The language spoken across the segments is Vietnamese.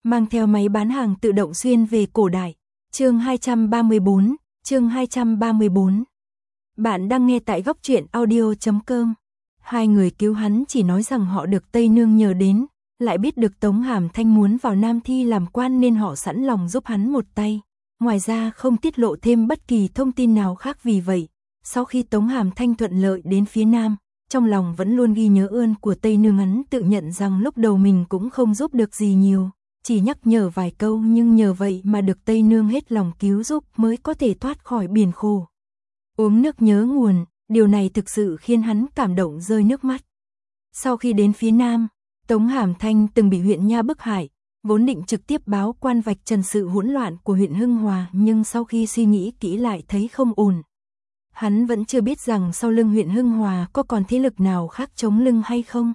mang theo máy bán hàng tự động xuyên về cổ đại. Chương 234. Bạn đang nghe tại góc truyện audio.com. Hai người cứu hắn chỉ nói rằng họ được Tây Nương nhờ đến, lại biết được Tống Hàm Thanh muốn vào Nam Thi làm quan nên họ sẵn lòng giúp hắn một tay. Ngoài ra không tiết lộ thêm bất kỳ thông tin nào khác, vì vậy, sau khi Tống Hàm Thanh thuận lợi đến phía Nam, trong lòng vẫn luôn ghi nhớ ơn của Tây Nương. Hắn tự nhận rằng lúc đầu mình cũng không giúp được gì nhiều, chỉ nhắc nhở vài câu, nhưng nhờ vậy mà được Tây Nương hết lòng cứu giúp mới có thể thoát khỏi biển khổ. Uống nước nhớ nguồn, điều này thực sự khiến hắn cảm động rơi nước mắt. Sau khi đến phía Nam, Tống Hàm Thanh từng bị huyện Nha bức hại, vốn định trực tiếp báo quan vạch trần sự hỗn loạn của huyện Hưng Hòa, nhưng sau khi suy nghĩ kỹ lại thấy không ổn. Hắn vẫn chưa biết rằng sau lưng huyện Hưng Hòa có còn thế lực nào khác chống lưng hay không.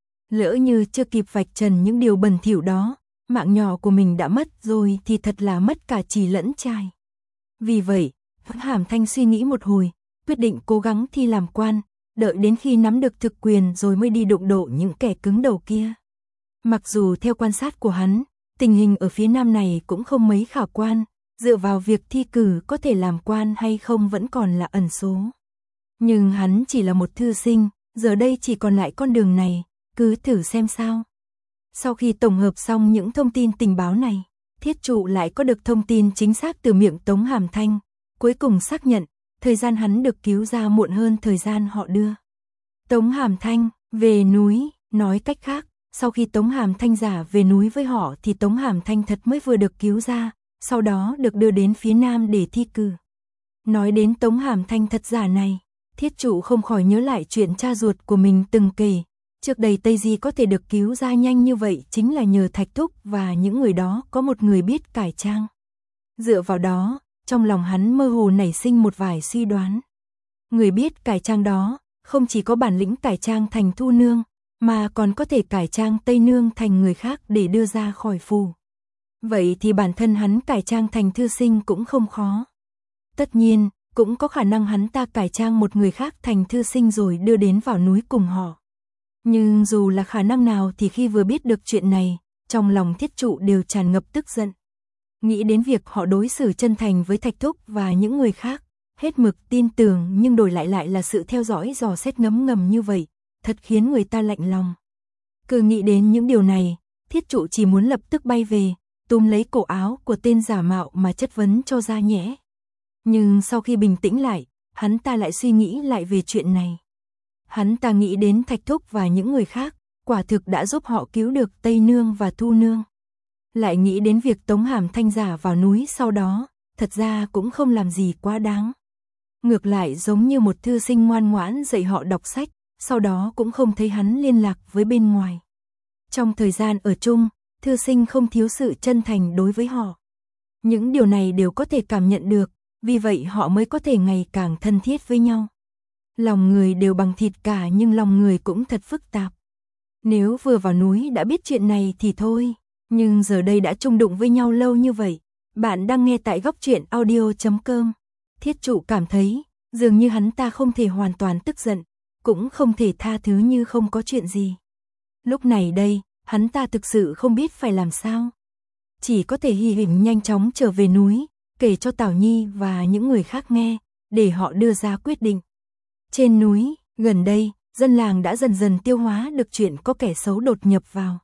Lỡ như chưa kịp vạch trần những điều bẩn thỉu đó, mạng nhỏ của mình đã mất rồi thì thật là mất cả chì lẫn chài. Vì vậy, Hàm Thanh suy nghĩ một hồi, quyết định cố gắng thi làm quan, đợi đến khi nắm được thực quyền rồi mới đi đụng độ những kẻ cứng đầu kia. Mặc dù theo quan sát của hắn, tình hình ở phía Nam này cũng không mấy khả quan, dựa vào việc thi cử có thể làm quan hay không vẫn còn là ẩn số. Nhưng hắn chỉ là một thư sinh, giờ đây chỉ còn lại con đường này, cứ thử xem sao. Sau khi tổng hợp xong những thông tin tình báo này, Thiết Trụ lại có được thông tin chính xác từ miệng Tống Hàm Thanh, cuối cùng xác nhận, thời gian hắn được cứu ra muộn hơn thời gian họ đưa Tống Hàm Thanh về núi. Nói cách khác, sau khi Tống Hàm Thanh giả về núi với họ thì Tống Hàm Thanh thật mới vừa được cứu ra, sau đó được đưa đến phía Nam để thi cử. Nói đến Tống Hàm Thanh thật giả này, Thiết Trụ không khỏi nhớ lại chuyện cha ruột của mình từng kể. Trước đây Tây Di có thể được cứu ra nhanh như vậy chính là nhờ Thạch Thúc và những người đó có một người biết cải trang. Dựa vào đó, trong lòng hắn mơ hồ nảy sinh một vài suy đoán. Người biết cải trang đó, không chỉ có bản lĩnh cải trang thành Thu Nương, mà còn có thể cải trang Tây Nương thành người khác để đưa ra khỏi phủ. Vậy thì bản thân hắn cải trang thành thư sinh cũng không khó. Tất nhiên, cũng có khả năng hắn ta cải trang một người khác thành thư sinh rồi đưa đến vào núi cùng họ. Nhưng dù là khả năng nào thì khi vừa biết được chuyện này, trong lòng Thiết Trụ đều tràn ngập tức giận. Nghĩ đến việc họ đối xử chân thành với Thạch Thúc và những người khác, hết mực tin tưởng nhưng đổi lại là sự theo dõi dò xét ngấm ngầm như vậy, thật khiến người ta lạnh lòng. Cứ nghĩ đến những điều này, Thiết Trụ chỉ muốn lập tức bay về, túm lấy cổ áo của tên giả mạo mà chất vấn cho ra nhẽ. Nhưng sau khi bình tĩnh lại, hắn ta lại suy nghĩ lại về chuyện này. Hắn ta nghĩ đến Thạch Thúc và những người khác, quả thực đã giúp họ cứu được Tây Nương và Thu Nương. Lại nghĩ đến việc Tống Hàm Thanh giả vào núi sau đó, thật ra cũng không làm gì quá đáng. Ngược lại giống như một thư sinh ngoan ngoãn dạy họ đọc sách, sau đó cũng không thấy hắn liên lạc với bên ngoài. Trong thời gian ở chung, thư sinh không thiếu sự chân thành đối với họ. Những điều này đều có thể cảm nhận được, vì vậy họ mới có thể ngày càng thân thiết với nhau. Lòng người đều bằng thịt cả nhưng lòng người cũng thật phức tạp. Nếu vừa vào núi đã biết chuyện này thì thôi, nhưng giờ đây đã chung đụng với nhau lâu như vậy. Bạn đang nghe tại góc truyện audio.com. Thiết Trụ cảm thấy, dường như hắn ta không thể hoàn toàn tức giận, cũng không thể tha thứ như không có chuyện gì. Lúc này đây, hắn ta thực sự không biết phải làm sao. Chỉ có thể hy vọng nhanh chóng trở về núi, kể cho Tảo Nhi và những người khác nghe, để họ đưa ra quyết định. Trên núi, gần đây, dân làng đã dần dần tiêu hóa được chuyện có kẻ xấu đột nhập vào.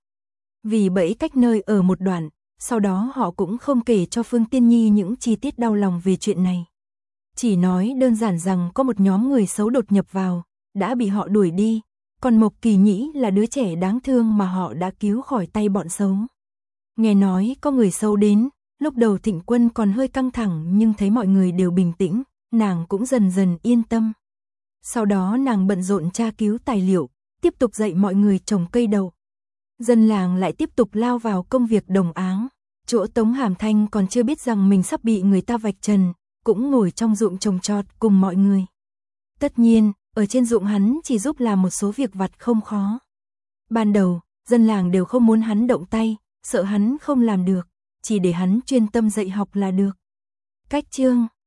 Vì bẫy cách nơi ở một đoạn, sau đó họ cũng không kể cho Phương Tiên Nhi những chi tiết đau lòng về chuyện này. Chỉ nói đơn giản rằng có một nhóm người xấu đột nhập vào, đã bị họ đuổi đi, còn Mộc Kỳ Nhĩ là đứa trẻ đáng thương mà họ đã cứu khỏi tay bọn xấu. Nghe nói có người xấu đến, lúc đầu Thịnh Quân còn hơi căng thẳng nhưng thấy mọi người đều bình tĩnh, nàng cũng dần dần yên tâm. Sau đó nàng bận rộn tra cứu tài liệu, tiếp tục dạy mọi người trồng cây đậu. Dân làng lại tiếp tục lao vào công việc đồng áng. Chỗ Tống Hàm Thanh còn chưa biết rằng mình sắp bị người ta vạch trần, cũng ngồi trong ruộng trồng trọt cùng mọi người. Tất nhiên, ở trên ruộng hắn chỉ giúp làm một số việc vặt không khó. Ban đầu, dân làng đều không muốn hắn động tay, sợ hắn không làm được, chỉ để hắn chuyên tâm dạy học là được. Cách chương